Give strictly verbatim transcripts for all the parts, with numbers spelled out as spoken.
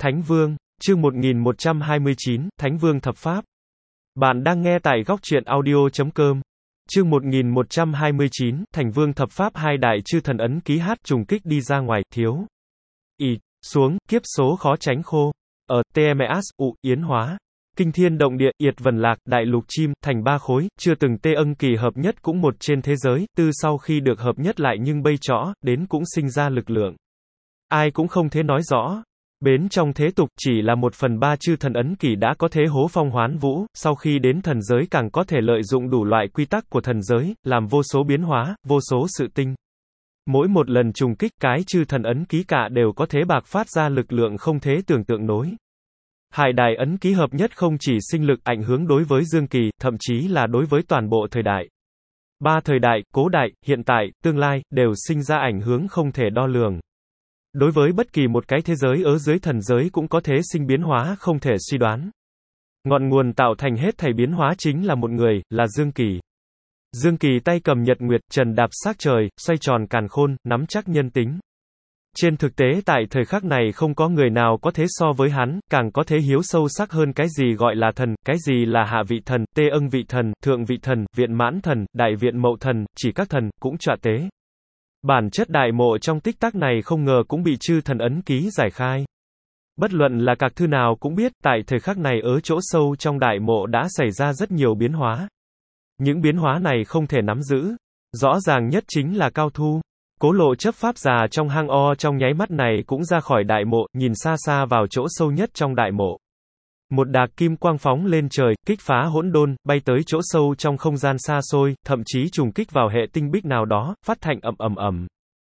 Thánh Vương, chương một nghìn một trăm hai mươi chín, Thánh Vương Thập Pháp. Bạn đang nghe tại góc truyện audio chấm com. Chương một nghìn một trăm hai mươi chín, Thành Vương Thập Pháp hai đại chư thần ấn ký hát trùng kích đi ra ngoài, thiếu. Y, xuống, kiếp số khó tránh khô. Ở, tê em ét, u, yến hóa. Kinh thiên động địa, yệt vần lạc, đại lục chim, thành ba khối, chưa từng tê ân kỳ hợp nhất cũng một trên thế giới, tư sau khi được hợp nhất lại nhưng bây trõ, đến cũng sinh ra lực lượng. Ai cũng không thể nói rõ. Bến trong thế tục, chỉ là một phần ba chư thần ấn kỷ đã có thế hố phong hoán vũ, sau khi đến thần giới càng có thể lợi dụng đủ loại quy tắc của thần giới, làm vô số biến hóa, vô số sự tinh. Mỗi một lần trùng kích cái chư thần ấn ký cả đều có thế bạc phát ra lực lượng không thể tưởng tượng nổi. Hải đài ấn ký hợp nhất không chỉ sinh lực ảnh hưởng đối với Dương Kỳ, thậm chí là đối với toàn bộ thời đại. Ba thời đại, cố đại, hiện tại, tương lai, đều sinh ra ảnh hưởng không thể đo lường. Đối với bất kỳ một cái thế giới ở dưới thần giới cũng có thế sinh biến hóa không thể suy đoán. Ngọn nguồn tạo thành hết thảy biến hóa chính là một người, là Dương Kỳ. Dương Kỳ tay cầm nhật nguyệt, trần đạp xác trời, xoay tròn càn khôn, nắm chắc nhân tính. Trên thực tế tại thời khắc này không có người nào có thế so với hắn, càng có thế hiếu sâu sắc hơn cái gì gọi là thần, cái gì là hạ vị thần, tê âng vị thần, thượng vị thần, viện mãn thần, đại viện mậu thần, chỉ các thần, cũng trọa tế. Bản chất đại mộ trong tích tắc này không ngờ cũng bị chư thần ấn ký giải khai. Bất luận là các thư nào cũng biết, tại thời khắc này ở chỗ sâu trong đại mộ đã xảy ra rất nhiều biến hóa. Những biến hóa này không thể nắm giữ. Rõ ràng nhất chính là Cao Thu. Cố Lộ chấp pháp già trong hang o trong nháy mắt này cũng ra khỏi đại mộ, nhìn xa xa vào chỗ sâu nhất trong đại mộ. Một đạc kim quang phóng lên trời, kích phá hỗn đôn, bay tới chỗ sâu trong không gian xa xôi, thậm chí trùng kích vào hệ tinh bích nào đó, phát thành ầm ầm ầm.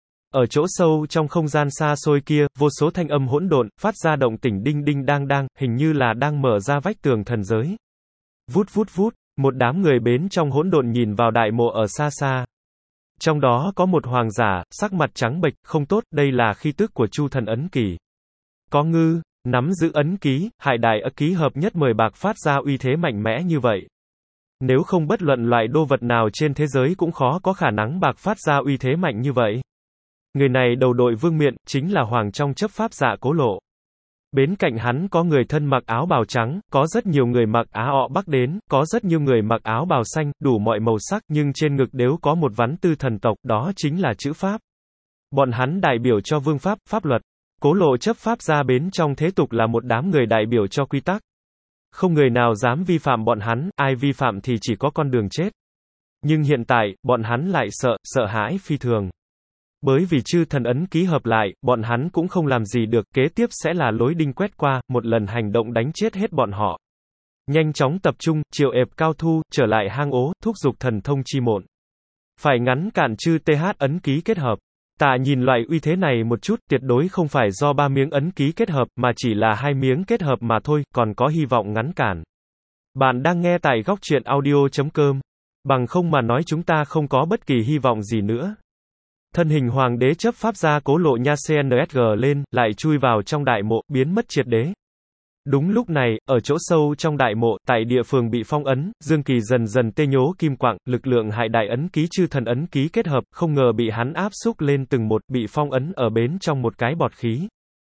Ở chỗ sâu trong không gian xa xôi kia, vô số thanh âm hỗn độn, phát ra động tĩnh đinh đinh đang đang, hình như là đang mở ra vách tường thần giới. Vút vút vút, một đám người bến trong hỗn độn nhìn vào đại mộ ở xa xa. Trong đó có một hoàng giả, sắc mặt trắng bệch, không tốt, đây là khí tức của Chu thần ấn kỳ. Có ngư, nắm giữ ấn ký, hải đại ấn ký hợp nhất mười bạc phát ra uy thế mạnh mẽ như vậy. Nếu không bất luận loại đô vật nào trên thế giới cũng khó có khả năng bạc phát ra uy thế mạnh như vậy. Người này đầu đội vương miện, chính là hoàng trong chấp pháp dạ Cố Lộ. Bên cạnh hắn có người thân mặc áo bào trắng, có rất nhiều người mặc á ọ bắc đến, có rất nhiều người mặc áo bào xanh, đủ mọi màu sắc, nhưng trên ngực đều có một vắn tư thần tộc, đó chính là chữ Pháp. Bọn hắn đại biểu cho vương pháp, pháp luật. Cố Lộ chấp pháp ra bến trong thế tục là một đám người đại biểu cho quy tắc. Không người nào dám vi phạm bọn hắn, ai vi phạm thì chỉ có con đường chết. Nhưng hiện tại, bọn hắn lại sợ, sợ hãi phi thường. Bởi vì chư thần ấn ký hợp lại, bọn hắn cũng không làm gì được, kế tiếp sẽ là lối đinh quét qua, một lần hành động đánh chết hết bọn họ. Nhanh chóng tập trung, triệu ệp Cao Thu, trở lại hang ố, thúc giục thần thông chi mộn. Phải ngắn cản chư tê hát ấn ký kết hợp. Ta nhìn loại uy thế này một chút, tuyệt đối không phải do ba miếng ấn ký kết hợp, mà chỉ là hai miếng kết hợp mà thôi, còn có hy vọng ngắn cản. Bạn đang nghe tại góc truyện audio chấm com. Bằng không mà nói chúng ta không có bất kỳ hy vọng gì nữa. Thân hình hoàng đế chấp pháp gia Cố Lộ nha xê en ét giê lên, lại chui vào trong đại mộ, biến mất triệt đế. Đúng lúc này, ở chỗ sâu trong đại mộ, tại địa phương bị phong ấn, Dương Kỳ dần dần tê nhố kim quạng, lực lượng hải đại ấn ký chư thần ấn ký kết hợp, không ngờ bị hắn áp xúc lên từng một, bị phong ấn ở bến trong một cái bọt khí.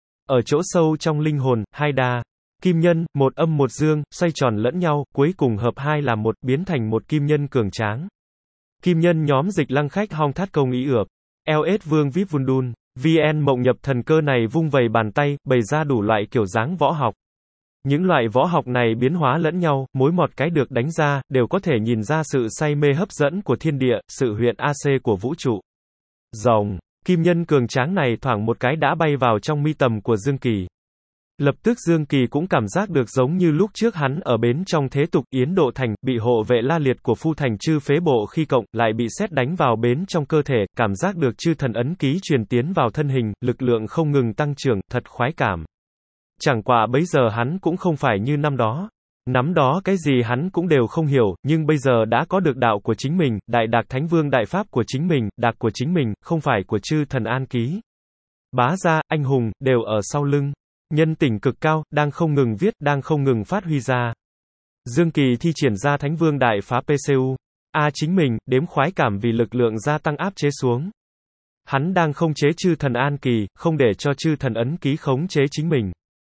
Ở chỗ sâu trong linh hồn, hai đa, kim nhân, một âm một dương, xoay tròn lẫn nhau, cuối cùng hợp hai làm một, biến thành một kim nhân cường tráng. Kim nhân nhóm dịch lăng khách hong thát công ý ược. lờ ét Vương vê i pê Vundun, vê en mộng nhập thần cơ này vung vầy bàn tay, bày ra đủ loại kiểu dáng võ học. Những loại võ học này biến hóa lẫn nhau, mỗi một cái được đánh ra, đều có thể nhìn ra sự say mê hấp dẫn của thiên địa, sự huyện a xê của vũ trụ. Rồng, kim nhân cường tráng này thoảng một cái đã bay vào trong mi tầm của Dương Kỳ. Lập tức Dương Kỳ cũng cảm giác được giống như lúc trước hắn ở bến trong thế tục Yến Độ Thành, bị hộ vệ la liệt của phu thành chư phế bộ khi cộng, lại bị sét đánh vào bến trong cơ thể, cảm giác được chư thần ấn ký truyền tiến vào thân hình, lực lượng không ngừng tăng trưởng, thật khoái cảm. Chẳng qua bấy giờ hắn cũng không phải như năm đó. Năm đó cái gì hắn cũng đều không hiểu, nhưng bây giờ đã có được đạo của chính mình, đại đạc thánh vương đại pháp của chính mình, đạc của chính mình, không phải của chư thần an ký. Bá gia, anh hùng, đều ở sau lưng. Nhân tỉnh cực cao, đang không ngừng viết, đang không ngừng phát huy ra. Dương Kỳ thi triển ra thánh vương đại phá pê xê u. A chính mình, đếm khoái cảm vì lực lượng gia tăng áp chế xuống. Hắn đang không chế chư thần an kỳ, không để cho chư thần ấn ký khống chế chính mình.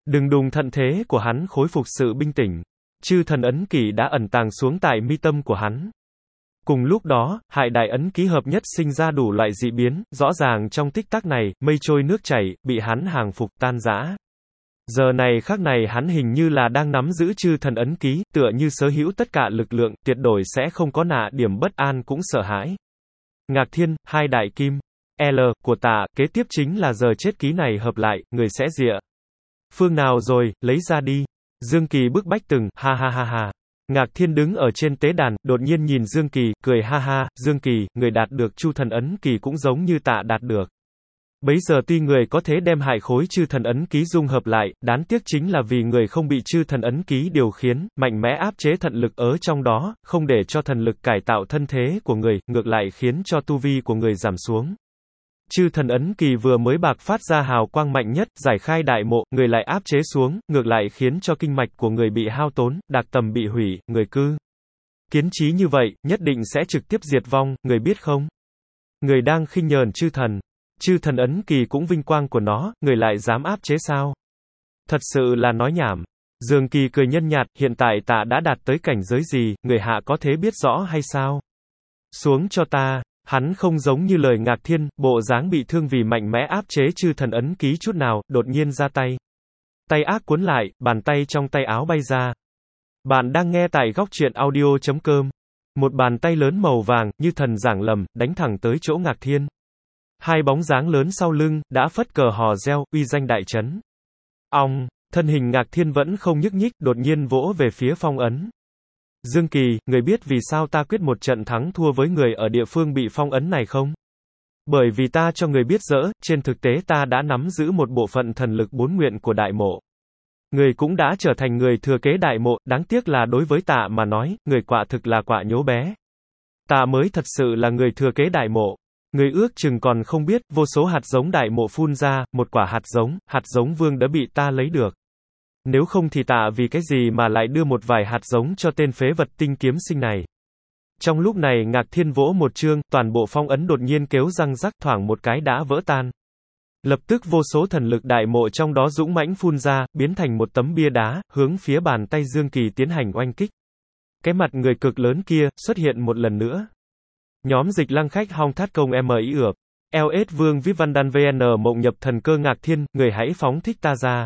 Đừng đùng thận thế của hắn khôi phục sự bình tĩnh. Chư thần ấn kỷ đã ẩn tàng xuống tại mi tâm của hắn. Cùng lúc đó, hại đại ấn ký hợp nhất sinh ra đủ loại dị biến, rõ ràng trong tích tắc này, mây trôi nước chảy, bị hắn hàng phục tan rã. Giờ này khắc này hắn hình như là đang nắm giữ chư thần ấn ký, tựa như sở hữu tất cả lực lượng, tuyệt đối sẽ không có nạ điểm bất an cũng sợ hãi. Ngạc Thiên, hai đại kim, L, của tạ, kế tiếp chính là giờ chết ký này hợp lại, người sẽ dịa. Phương nào rồi, lấy ra đi. Dương Kỳ bức bách từng, ha ha ha ha. Ngạc Thiên đứng ở trên tế đàn, đột nhiên nhìn Dương Kỳ, cười ha ha, Dương Kỳ, người đạt được chu thần ấn kỳ cũng giống như tạ đạt được. Bấy giờ tuy người có thể đem hại khối chư thần ấn ký dung hợp lại, đáng tiếc chính là vì người không bị chư thần ấn ký điều khiển, mạnh mẽ áp chế thần lực ở trong đó, không để cho thần lực cải tạo thân thế của người, ngược lại khiến cho tu vi của người giảm xuống. Chư thần ấn kỳ vừa mới bạc phát ra hào quang mạnh nhất, giải khai đại mộ, người lại áp chế xuống, ngược lại khiến cho kinh mạch của người bị hao tốn, đạc tầm bị hủy, người cư. Kiến trí như vậy, nhất định sẽ trực tiếp diệt vong, người biết không? Người đang khinh nhờn chư thần. Chư thần ấn kỳ cũng vinh quang của nó, người lại dám áp chế sao? Thật sự là nói nhảm. Dương Kỳ cười nhân nhạt, hiện tại tạ đã đạt tới cảnh giới gì, người hạ có thể biết rõ hay sao? Xuống cho ta. Hắn không giống như lời Ngạc Thiên, bộ dáng bị thương vì mạnh mẽ áp chế chư thần ấn ký chút nào, đột nhiên ra tay. Tay ác cuốn lại, bàn tay trong tay áo bay ra. Bạn đang nghe tại góc truyện audio chấm com. Một bàn tay lớn màu vàng, như thần giảng lầm, đánh thẳng tới chỗ Ngạc Thiên. Hai bóng dáng lớn sau lưng, đã phất cờ hò reo, uy danh đại trấn. Ong, thân hình Ngạc Thiên vẫn không nhúc nhích, đột nhiên vỗ về phía phong ấn. Dương Kỳ, người biết vì sao ta quyết một trận thắng thua với người ở địa phương bị phong ấn này không? Bởi vì ta cho người biết dỡ, trên thực tế ta đã nắm giữ một bộ phận thần lực bốn nguyện của đại mộ. Người cũng đã trở thành người thừa kế đại mộ, đáng tiếc là đối với tạ mà nói, người quả thực là quả nhố bé. Ta mới thật sự là người thừa kế đại mộ. Người ước chừng còn không biết, vô số hạt giống đại mộ phun ra, một quả hạt giống, hạt giống vương đã bị ta lấy được. Nếu không thì tạ vì cái gì mà lại đưa một vài hạt giống cho tên phế vật tinh kiếm sinh này. Trong lúc này Ngạc Thiên vỗ một chương, toàn bộ phong ấn đột nhiên kêu răng rắc, thoảng một cái đã vỡ tan. Lập tức vô số thần lực đại mộ trong đó dũng mãnh phun ra, biến thành một tấm bia đá, hướng phía bàn tay Dương Kỳ tiến hành oanh kích. Cái mặt người cực lớn kia, xuất hiện một lần nữa. Nhóm dịch lăng khách hong thát công em ý ược. lờ ét Vương Vip Văn Đan vê en mộng nhập thần cơ Ngạc Thiên, người hãy phóng thích ta ra.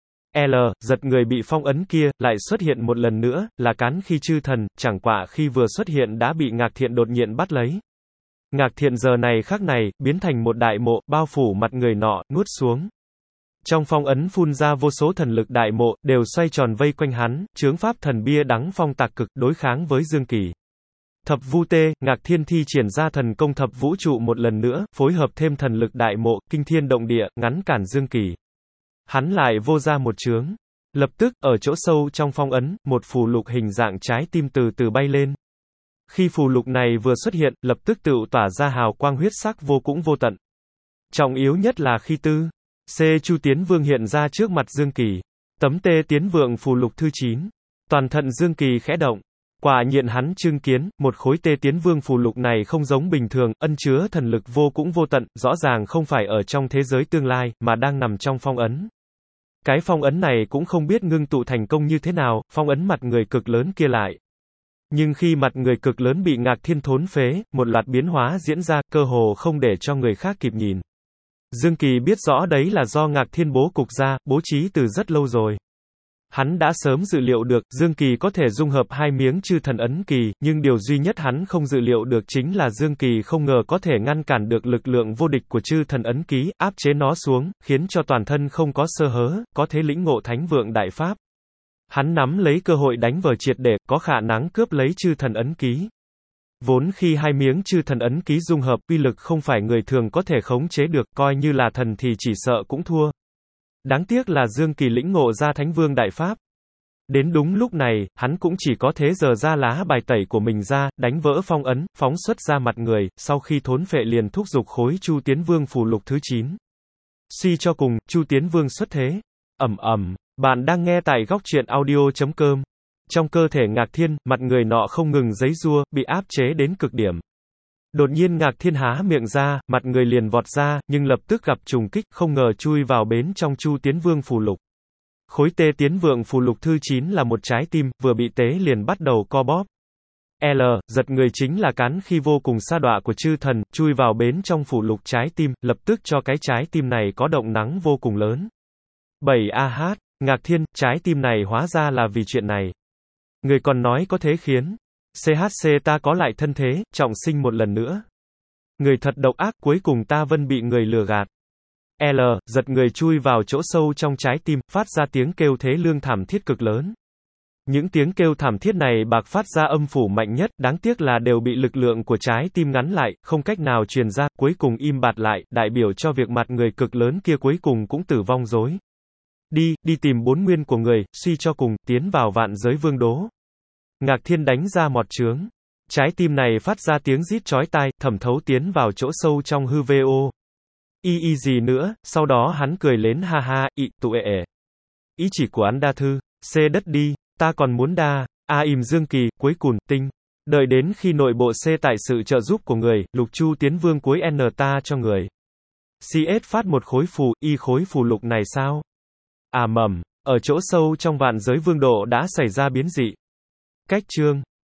L, giật người bị phong ấn kia, lại xuất hiện một lần nữa, là cán khi chư thần, chẳng quả khi vừa xuất hiện đã bị Ngạc Thiện đột nhiên bắt lấy. Ngạc Thiện giờ này khắc này, biến thành một đại mộ, bao phủ mặt người nọ, nuốt xuống. Trong phong ấn phun ra vô số thần lực đại mộ, đều xoay tròn vây quanh hắn, chướng pháp thần bia đắng phong tạc cực, đối kháng với Dương Kỳ. Thập vu tê, Ngạc Thiên thi triển ra thần công thập vũ trụ một lần nữa, phối hợp thêm thần lực đại mộ, kinh thiên động địa, ngắn cản Dương Kỳ. Hắn lại vô ra một chướng. Lập tức, ở chỗ sâu trong phong ấn, một phù lục hình dạng trái tim từ từ bay lên. Khi phù lục này vừa xuất hiện, lập tức tự tỏa ra hào quang huyết sắc vô cũng vô tận. Trọng yếu nhất là khi tư C Chu Tiến Vương hiện ra trước mặt Dương Kỳ. Tấm tê tiến vượng phù lục thứ chín. Toàn thận Dương Kỳ khẽ động. Quả nhiên hắn chứng kiến, một khối tê tiến vương phù lục này không giống bình thường, ân chứa thần lực vô cũng vô tận, rõ ràng không phải ở trong thế giới tương lai, mà đang nằm trong phong ấn. Cái phong ấn này cũng không biết ngưng tụ thành công như thế nào, phong ấn mặt người cực lớn kia lại. Nhưng khi mặt người cực lớn bị Ngạc Thiên thốn phế, một loạt biến hóa diễn ra, cơ hồ không để cho người khác kịp nhìn. Dương Kỳ biết rõ đấy là do Ngạc Thiên bố cục ra, bố trí từ rất lâu rồi. Hắn đã sớm dự liệu được, Dương Kỳ có thể dung hợp hai miếng chư thần ấn kỳ, nhưng điều duy nhất hắn không dự liệu được chính là Dương Kỳ không ngờ có thể ngăn cản được lực lượng vô địch của chư thần ấn ký, áp chế nó xuống, khiến cho toàn thân không có sơ hở, có thể lĩnh ngộ thánh vượng đại pháp. Hắn nắm lấy cơ hội đánh vờ triệt để, có khả năng cướp lấy chư thần ấn ký. Vốn khi hai miếng chư thần ấn ký dung hợp, uy lực không phải người thường có thể khống chế được, coi như là thần thì chỉ sợ cũng thua. Đáng tiếc là Dương Kỳ lĩnh ngộ ra thánh vương đại pháp. Đến đúng lúc này, hắn cũng chỉ có thế giờ ra lá bài tẩy của mình ra, đánh vỡ phong ấn, phóng xuất ra mặt người, sau khi thốn phệ liền thúc giục khối Chu Tiến Vương phù lục thứ chín. Suy cho cùng, Chu Tiến Vương xuất thế. Ầm ầm, bạn đang nghe tại góc truyện audio chấm com. Trong cơ thể Ngạc Thiên, mặt người nọ không ngừng giãy giụa, bị áp chế đến cực điểm. Đột nhiên Ngạc Thiên há miệng ra, mặt người liền vọt ra, nhưng lập tức gặp trùng kích, không ngờ chui vào bến trong Chu Tiến Vương phù lục. Khối T tiến vượng phù lục thư chín là một trái tim, vừa bị tế liền bắt đầu co bóp. L. Giật người chính là cán khi vô cùng sa đọa của chư thần, chui vào bến trong phù lục trái tim, lập tức cho cái trái tim này có động nắng vô cùng lớn. bảy A H. Ngạc Thiên, trái tim này hóa ra là vì chuyện này. Người còn nói có thế khiến xê hát xê ta có lại thân thế, trọng sinh một lần nữa. Người thật độc ác, cuối cùng ta vẫn bị người lừa gạt. L. Giật người chui vào chỗ sâu trong trái tim, phát ra tiếng kêu thế lương thảm thiết cực lớn. Những tiếng kêu thảm thiết này bạc phát ra âm phủ mạnh nhất, đáng tiếc là đều bị lực lượng của trái tim ngắn lại, không cách nào truyền ra, cuối cùng im bặt lại, đại biểu cho việc mặt người cực lớn kia cuối cùng cũng tử vong rối. Đi, đi tìm bốn nguyên của người, suy cho cùng, tiến vào vạn giới vương đố. Ngạc Thiên đánh ra mọt chướng. Trái tim này phát ra tiếng rít chói tai, thẩm thấu tiến vào chỗ sâu trong hư vô. Y y gì nữa, sau đó hắn cười lên ha ha, ị, tụ ệ ệ. Ý chỉ của hắn đa thư, C đất đi, ta còn muốn đa, A im dương kỳ, cuối cùng, tinh. Đợi đến khi nội bộ C tại sự trợ giúp của người, lục chu tiến vương cuối N ta cho người. xê ét phát một khối phù, y khối phù lục này sao? À mầm, ở chỗ sâu trong vạn giới vương độ đã xảy ra biến dị. Cách chương